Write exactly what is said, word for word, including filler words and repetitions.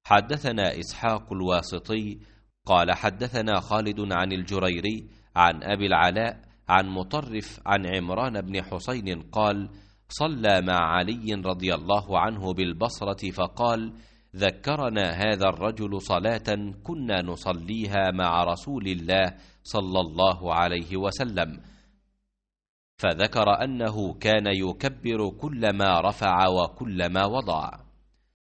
حدثنا إسحاق الواسطي قال حدثنا خالد عن الجريري عن أبي العلاء عن مطرف عن عمران بن حسين قال صلى مع علي رضي الله عنه بالبصرة فقال ذكرنا هذا الرجل صلاة كنا نصليها مع رسول الله صلى الله عليه وسلم، فذكر أنه كان يكبر كلما رفع وكلما وضع.